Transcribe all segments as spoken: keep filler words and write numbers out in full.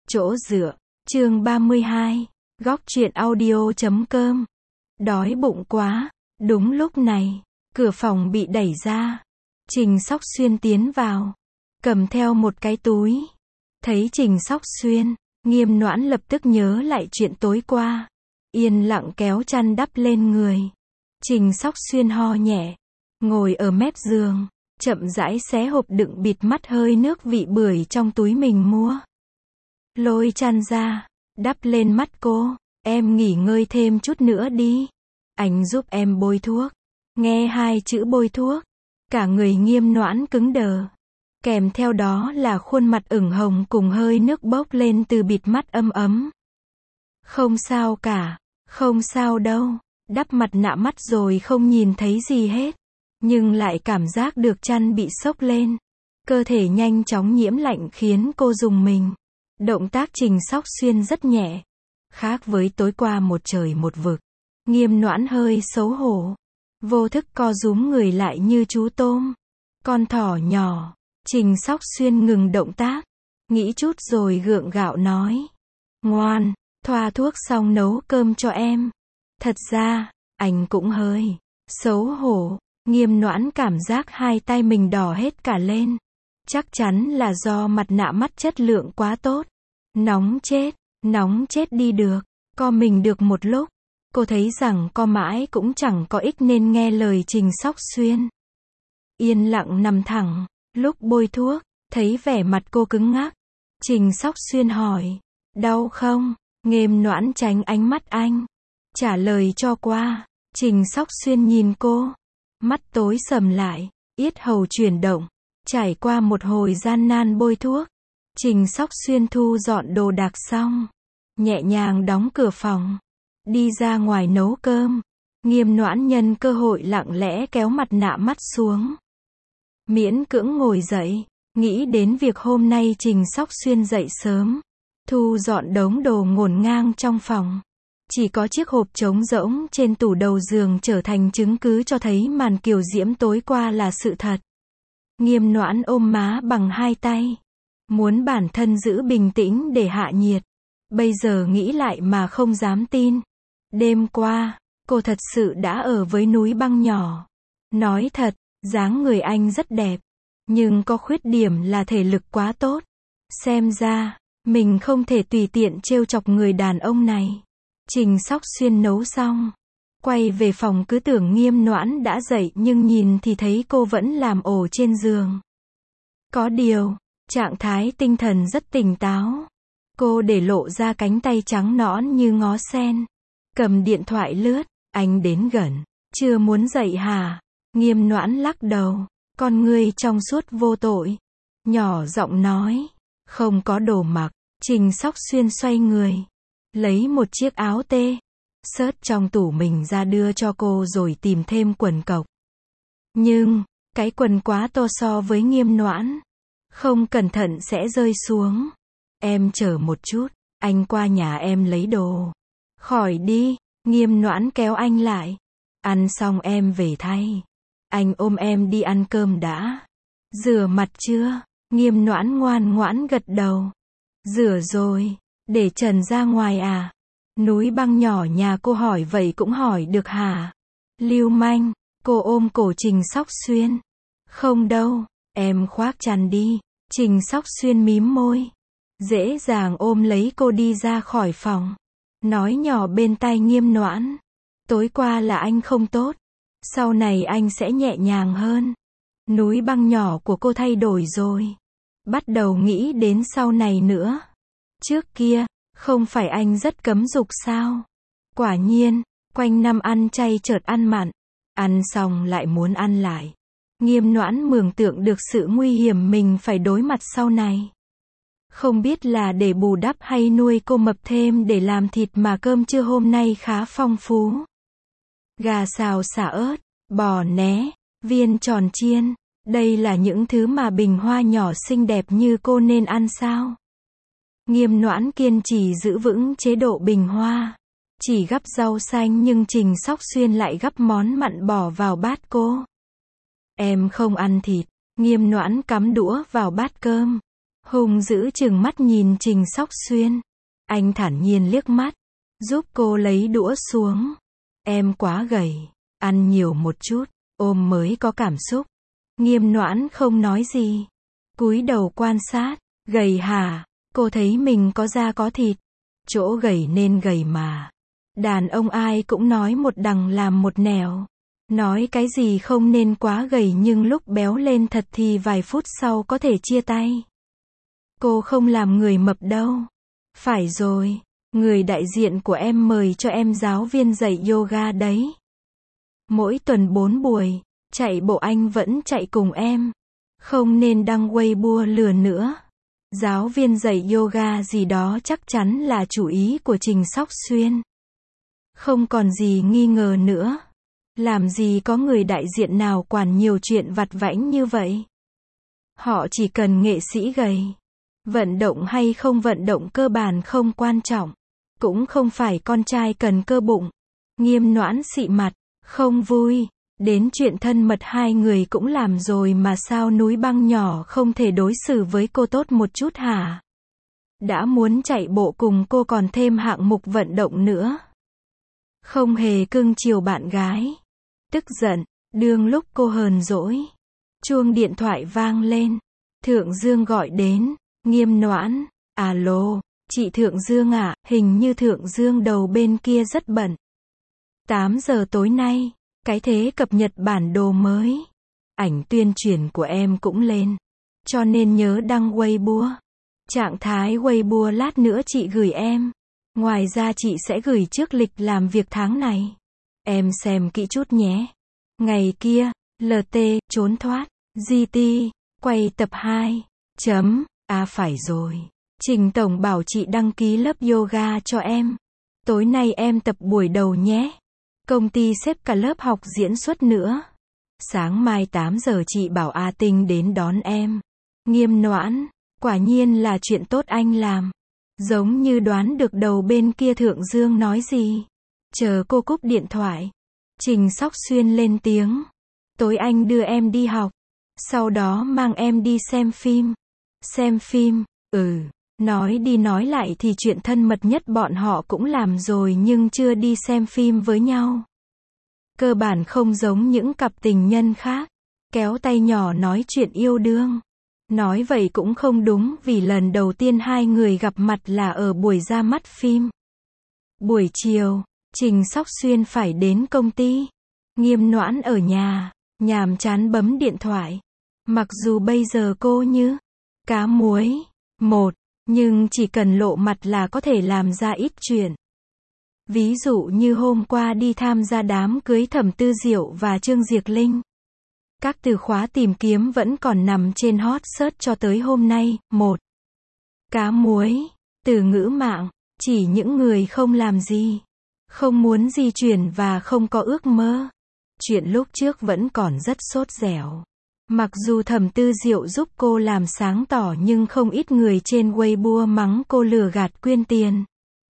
Chỗ dựa, chương ba mươi hai, góc truyện audio chấm com. Đói bụng quá. Đúng lúc này, cửa phòng bị đẩy ra. Trình Sóc Xuyên tiến vào, cầm theo một cái túi. Thấy Trình Sóc Xuyên, Nghiêm Noãn lập tức nhớ lại chuyện tối qua. Yên lặng kéo chăn đắp lên người. Trình Sóc Xuyên ho nhẹ, ngồi ở mép giường, chậm rãi xé hộp đựng bịt mắt hơi nước vị bưởi trong túi mình mua. Lôi chăn ra, đắp lên mắt cô. Em nghỉ ngơi thêm chút nữa đi. Anh giúp em bôi thuốc. Nghe hai chữ bôi thuốc, cả người Nghiêm Noãn cứng đờ. Kèm theo đó là khuôn mặt ửng hồng cùng hơi nước bốc lên từ bịt mắt ấm ấm. Không sao cả, không sao đâu. Đắp mặt nạ mắt rồi không nhìn thấy gì hết. Nhưng lại cảm giác được chăn bị xốc lên. Cơ thể nhanh chóng nhiễm lạnh khiến cô rùng mình. Động tác Trình Sóc Xuyên rất nhẹ. Khác với tối qua một trời một vực. Nghiêm Noãn hơi xấu hổ. Vô thức co rúm người lại như chú tôm. Con thỏ nhỏ. Trình Sóc Xuyên ngừng động tác. Nghĩ chút rồi gượng gạo nói. Ngoan, thoa thuốc xong nấu cơm cho em. Thật ra, anh cũng hơi xấu hổ. Nghiêm Noãn cảm giác hai tay mình đỏ hết cả lên. Chắc chắn là do mặt nạ mắt chất lượng quá tốt. Nóng chết, nóng chết đi được. Co mình được một lúc. Cô thấy rằng co mãi cũng chẳng có ích nên nghe lời Trình Sóc Xuyên. Yên lặng nằm thẳng. Lúc bôi thuốc, thấy vẻ mặt cô cứng ngắc. Trình Sóc Xuyên hỏi. Đau không? Nghiêm Noãn tránh ánh mắt anh. Trả lời cho qua. Trình Sóc Xuyên nhìn cô. Mắt tối sầm lại. Yết hầu chuyển động. Trải qua một hồi gian nan bôi thuốc. Trình Sóc Xuyên thu dọn đồ đạc xong. Nhẹ nhàng đóng cửa phòng. Đi ra ngoài nấu cơm. Nghiêm Noãn nhân cơ hội lặng lẽ kéo mặt nạ mắt xuống. Miễn cưỡng ngồi dậy. Nghĩ đến việc hôm nay Trình Sóc Xuyên dậy sớm. Thu dọn đống đồ ngổn ngang trong phòng. Chỉ có chiếc hộp trống rỗng trên tủ đầu giường trở thành chứng cứ cho thấy màn kiều diễm tối qua là sự thật. Nghiêm Noãn ôm má bằng hai tay. Muốn bản thân giữ bình tĩnh để hạ nhiệt. Bây giờ nghĩ lại mà không dám tin. Đêm qua, cô thật sự đã ở với núi băng nhỏ. Nói thật, dáng người anh rất đẹp. Nhưng có khuyết điểm là thể lực quá tốt. Xem ra, mình không thể tùy tiện trêu chọc người đàn ông này. Trình Sóc Xuyên nấu xong. Quay về phòng cứ tưởng Nghiêm Noãn đã dậy nhưng nhìn thì thấy cô vẫn làm ổ trên giường. Có điều, trạng thái tinh thần rất tỉnh táo. Cô để lộ ra cánh tay trắng nõn như ngó sen. Cầm điện thoại lướt. Anh đến gần. Chưa muốn dậy hả? Nghiêm Noãn lắc đầu. Con ngươi trong suốt vô tội. Nhỏ giọng nói. Không có đồ mặc. Trình Sóc Xuyên xoay người. Lấy một chiếc áo tê xớt trong tủ mình ra đưa cho cô rồi tìm thêm quần cộc. Nhưng, cái quần quá to so với Nghiêm Noãn. Không cẩn thận sẽ rơi xuống. Em chờ một chút, anh qua nhà em lấy đồ. Khỏi đi, Nghiêm Noãn kéo anh lại. Ăn xong em về thay. Anh ôm em đi ăn cơm đã. Rửa mặt chưa? Nghiêm Noãn ngoan ngoãn gật đầu. Rửa rồi. Để Trần ra ngoài à? Núi băng nhỏ nhà cô hỏi vậy cũng hỏi được hả? Lưu manh. Cô ôm cổ Trình Sóc Xuyên. Không đâu, em khoác chăn đi. Trình Sóc Xuyên mím môi. Dễ dàng ôm lấy cô đi ra khỏi phòng. Nói nhỏ bên tai Nghiêm Noãn. Tối qua là anh không tốt. Sau này anh sẽ nhẹ nhàng hơn. Núi băng nhỏ của cô thay đổi rồi. Bắt đầu nghĩ đến sau này nữa. Trước kia, không phải anh rất cấm dục sao? Quả nhiên, quanh năm ăn chay chợt ăn mặn. Ăn xong lại muốn ăn lại. Nghiêm Noãn mường tượng được sự nguy hiểm mình phải đối mặt sau này. Không biết là để bù đắp hay nuôi cô mập thêm để làm thịt mà cơm trưa hôm nay khá phong phú. Gà xào xả ớt, bò né, viên tròn chiên. Đây là những thứ mà bình hoa nhỏ xinh đẹp như cô nên ăn sao? Nghiêm Noãn kiên trì giữ vững chế độ bình hoa. Chỉ gắp rau xanh nhưng Trình Sóc Xuyên lại gắp món mặn bỏ vào bát cô. Em không ăn thịt. Nghiêm Noãn cắm đũa vào bát cơm. hung dữ chừng mắt nhìn Trình Sóc Xuyên. Anh thản nhiên liếc mắt, giúp cô lấy đũa xuống. Em quá gầy, ăn nhiều một chút, ôm mới có cảm xúc. Nghiêm Noãn không nói gì, cúi đầu quan sát. Gầy hả? Cô thấy mình có da có thịt. Chỗ gầy nên gầy mà. Đàn ông ai cũng nói một đằng làm một nẻo. Nói cái gì không nên quá gầy nhưng lúc béo lên thật thì vài phút sau có thể chia tay. Cô không làm người mập đâu. Phải rồi, người đại diện của em mời cho em giáo viên dạy yoga đấy. Mỗi tuần bốn buổi, chạy bộ anh vẫn chạy cùng em. Không nên đăng Weibo lừa nữa. Giáo viên dạy yoga gì đó chắc chắn là chủ ý của Trình Sóc Xuyên. Không còn gì nghi ngờ nữa. Làm gì có người đại diện nào quản nhiều chuyện vặt vãnh như vậy. Họ chỉ cần nghệ sĩ gầy. Vận động hay không vận động cơ bản không quan trọng. Cũng không phải con trai cần cơ bụng. Nghiêm Noãn xị mặt, không vui. Đến chuyện thân mật hai người cũng làm rồi mà sao núi băng nhỏ không thể đối xử với cô tốt một chút hả? Đã muốn chạy bộ cùng cô còn thêm hạng mục vận động nữa. Không hề cưng chiều bạn gái. Tức giận, đương lúc cô hờn dỗi. Chuông điện thoại vang lên. Thượng Dương gọi đến. Nghiêm Noãn, alo, chị Thượng Dương ạ, à, hình như Thượng Dương đầu bên kia rất bận. tám giờ tối nay, cái thế cập nhật bản đồ mới. Ảnh tuyên truyền của em cũng lên. Cho nên nhớ đăng Weibo. Trạng thái Weibo lát nữa chị gửi em. Ngoài ra chị sẽ gửi trước lịch làm việc tháng này. Em xem kỹ chút nhé. Ngày kia, lờ tê, trốn thoát, giê tê, quay tập hai. Chấm. À phải rồi. Trình Tổng bảo chị đăng ký lớp yoga cho em. Tối nay em tập buổi đầu nhé. Công ty xếp cả lớp học diễn xuất nữa. Sáng mai tám giờ chị bảo A Tinh đến đón em. Nghiêm Noãn, quả nhiên là chuyện tốt anh làm. Giống như đoán được đầu bên kia Thượng Dương nói gì. Chờ cô cúp điện thoại. Trình Sóc Xuyên lên tiếng. Tối anh đưa em đi học. Sau đó mang em đi xem phim. Xem phim, ừ, nói đi nói lại thì chuyện thân mật nhất bọn họ cũng làm rồi nhưng chưa đi xem phim với nhau. Cơ bản không giống những cặp tình nhân khác. Kéo tay nhỏ nói chuyện yêu đương. Nói vậy cũng không đúng vì lần đầu tiên hai người gặp mặt là ở buổi ra mắt phim. Buổi chiều, Trình Sóc Xuyên phải đến công ty. Nghiêm Noãn ở nhà, nhàm chán bấm điện thoại. Mặc dù bây giờ cô như cá muối, một, nhưng chỉ cần lộ mặt là có thể làm ra ít chuyện. Ví dụ như hôm qua đi tham gia đám cưới Thẩm Tư Diệu và Trương Diệc Linh. Các từ khóa tìm kiếm vẫn còn nằm trên hot search cho tới hôm nay. Một. Cá muối, từ ngữ mạng, chỉ những người không làm gì, không muốn di chuyển và không có ước mơ. Chuyện lúc trước vẫn còn rất sốt dẻo. Mặc dù Thẩm Tư Diệu giúp cô làm sáng tỏ nhưng không ít người trên Weibo mắng cô lừa gạt quyên tiền.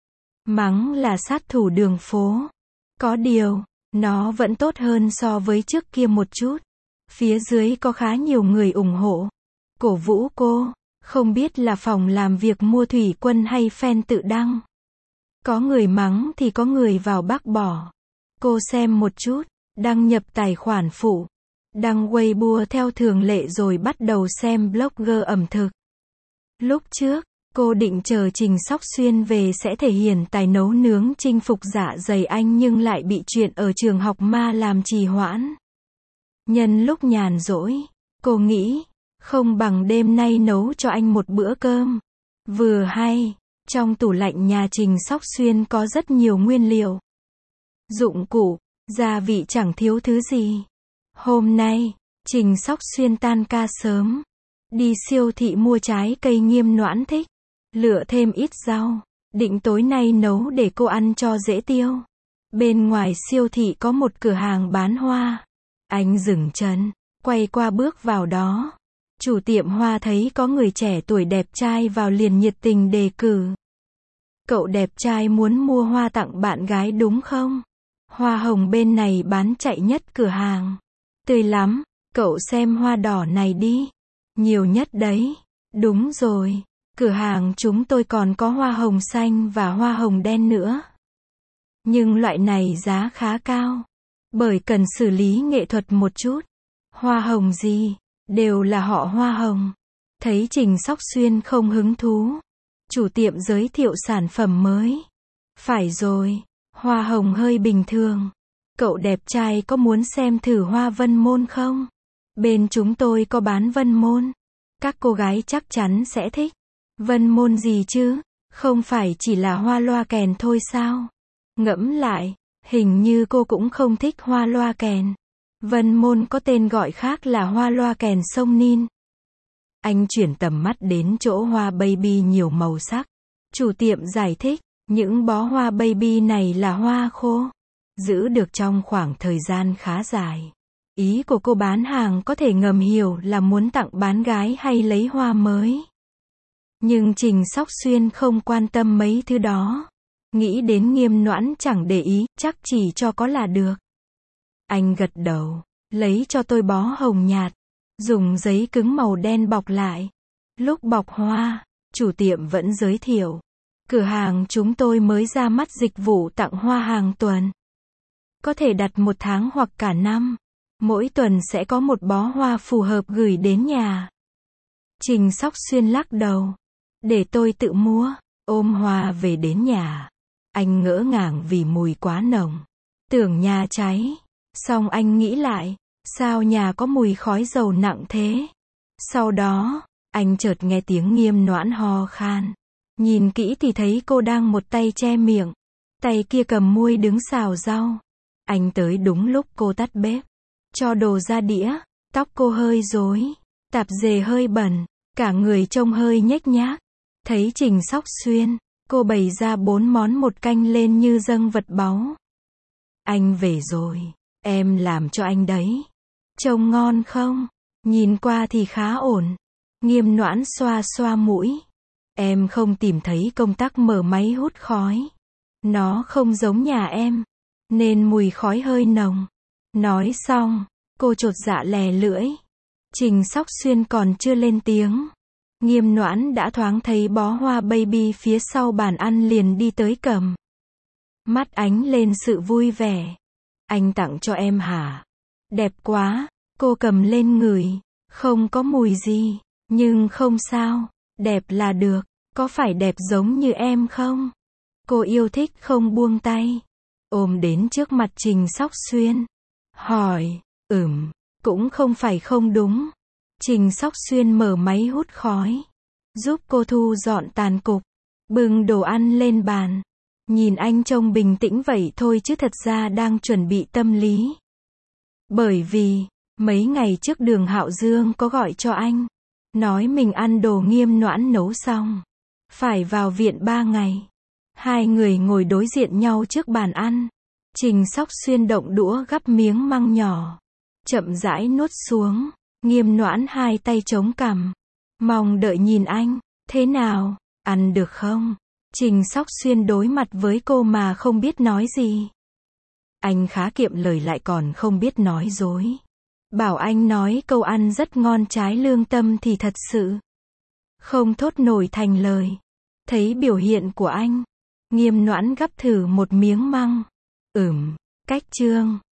Mắng là sát thủ đường phố. Có điều, nó vẫn tốt hơn so với trước kia một chút. Phía dưới có khá nhiều người ủng hộ, cổ vũ cô. Không biết là phòng làm việc mua thủy quân hay fan tự đăng. Có người mắng thì có người vào bác bỏ. Cô xem một chút, đăng nhập tài khoản phụ. Đăng Weibo theo thường lệ rồi bắt đầu xem blogger ẩm thực. Lúc trước, cô định chờ Trình Sóc Xuyên về sẽ thể hiện tài nấu nướng chinh phục dạ dày anh nhưng lại bị chuyện ở trường học ma làm trì hoãn. Nhân lúc nhàn rỗi, cô nghĩ, không bằng đêm nay nấu cho anh một bữa cơm. Vừa hay, trong tủ lạnh nhà Trình Sóc Xuyên có rất nhiều nguyên liệu. Dụng cụ, gia vị chẳng thiếu thứ gì. Hôm nay, Trình Sóc Xuyên tan ca sớm. Đi siêu thị mua trái cây Nghiêm Noãn thích. Lựa thêm ít rau. Định tối nay nấu để cô ăn cho dễ tiêu. Bên ngoài siêu thị có một cửa hàng bán hoa. Anh dừng chân, quay qua bước vào đó. Chủ tiệm hoa thấy có người trẻ tuổi đẹp trai vào liền nhiệt tình đề cử. Cậu đẹp trai muốn mua hoa tặng bạn gái đúng không? Hoa hồng bên này bán chạy nhất cửa hàng. Tươi lắm, cậu xem hoa đỏ này đi. Nhiều nhất đấy. Đúng rồi, cửa hàng chúng tôi còn có hoa hồng xanh và hoa hồng đen nữa. Nhưng loại này giá khá cao, bởi cần xử lý nghệ thuật một chút. Hoa hồng gì? Đều là họ Hoa Hồng. Thấy Trình Sóc Xuyên không hứng thú, chủ tiệm giới thiệu sản phẩm mới. Phải rồi, hoa hồng hơi bình thường. Cậu đẹp trai có muốn xem thử hoa vân môn không? Bên chúng tôi có bán vân môn. Các cô gái chắc chắn sẽ thích. Vân môn gì chứ? Không phải chỉ là hoa loa kèn thôi sao? Ngẫm lại, hình như cô cũng không thích hoa loa kèn. Vân môn có tên gọi khác là hoa loa kèn sông Nin. Anh chuyển tầm mắt đến chỗ hoa baby nhiều màu sắc. Chủ tiệm giải thích, những bó hoa baby này là hoa khô, giữ được trong khoảng thời gian khá dài. Ý của cô bán hàng có thể ngầm hiểu là muốn tặng bán gái hay lấy hoa mới. Nhưng Trình Sóc Xuyên không quan tâm mấy thứ đó. Nghĩ đến Nghiêm Noãn chẳng để ý, chắc chỉ cho có là được. Anh gật đầu, lấy cho tôi bó hồng nhạt, dùng giấy cứng màu đen bọc lại. Lúc bọc hoa, chủ tiệm vẫn giới thiệu. Cửa hàng chúng tôi mới ra mắt dịch vụ tặng hoa hàng tuần. Có thể đặt một tháng hoặc cả năm. Mỗi tuần sẽ có một bó hoa phù hợp gửi đến nhà. Trình Sóc Xuyên lắc đầu. Để tôi tự mua. Ôm hoa về đến nhà. Anh ngỡ ngàng vì mùi quá nồng. Tưởng nhà cháy. Xong anh nghĩ lại. Sao nhà có mùi khói dầu nặng thế? Sau đó, anh chợt nghe tiếng Nghiêm Noãn ho khan. Nhìn kỹ thì thấy cô đang một tay che miệng. Tay kia cầm muôi đứng xào rau. Anh tới đúng lúc cô tắt bếp. Cho đồ ra đĩa. Tóc cô hơi rối. Tạp dề hơi bẩn. Cả người trông hơi nhếch nhác. Thấy Trình Sóc Xuyên, cô bày ra bốn món một canh lên như dâng vật báu. Anh về rồi. Em làm cho anh đấy. Trông ngon không? Nhìn qua thì khá ổn. Nghiêm Noãn xoa xoa mũi. Em không tìm thấy công tắc mở máy hút khói. Nó không giống nhà em, nên mùi khói hơi nồng. Nói xong, cô chột dạ lè lưỡi. Trình Sóc Xuyên còn chưa lên tiếng. Nghiêm Noãn đã thoáng thấy bó hoa baby phía sau bàn ăn liền đi tới cầm. Mắt ánh lên sự vui vẻ. Anh tặng cho em hả? Đẹp quá. Cô cầm lên ngửi. Không có mùi gì. Nhưng không sao. Đẹp là được. Có phải đẹp giống như em không? Cô yêu thích không buông tay. Ôm đến trước mặt Trình Sóc Xuyên. Hỏi. Ừm. Cũng không phải không đúng. Trình Sóc Xuyên mở máy hút khói. Giúp cô thu dọn tàn cục. Bưng đồ ăn lên bàn. Nhìn anh trông bình tĩnh vậy thôi chứ thật ra đang chuẩn bị tâm lý. Bởi vì, mấy ngày trước Đường Hạo Dương có gọi cho anh. Nói mình ăn đồ Nghiêm Noãn nấu xong. Phải vào viện ba ngày. Hai người ngồi đối diện nhau trước bàn ăn. Trình Sóc Xuyên động đũa gắp miếng măng nhỏ. Chậm rãi nuốt xuống. Nghiêm Noãn hai tay chống cằm. Mong đợi nhìn anh. Thế nào? Ăn được không? Trình Sóc Xuyên đối mặt với cô mà không biết nói gì. Anh khá kiệm lời lại còn không biết nói dối. Bảo anh nói câu ăn rất ngon trái lương tâm thì thật sự không thốt nổi thành lời. Thấy biểu hiện của anh, Nghiêm Noãn gắp thử một miếng măng. Ừm, cách chương.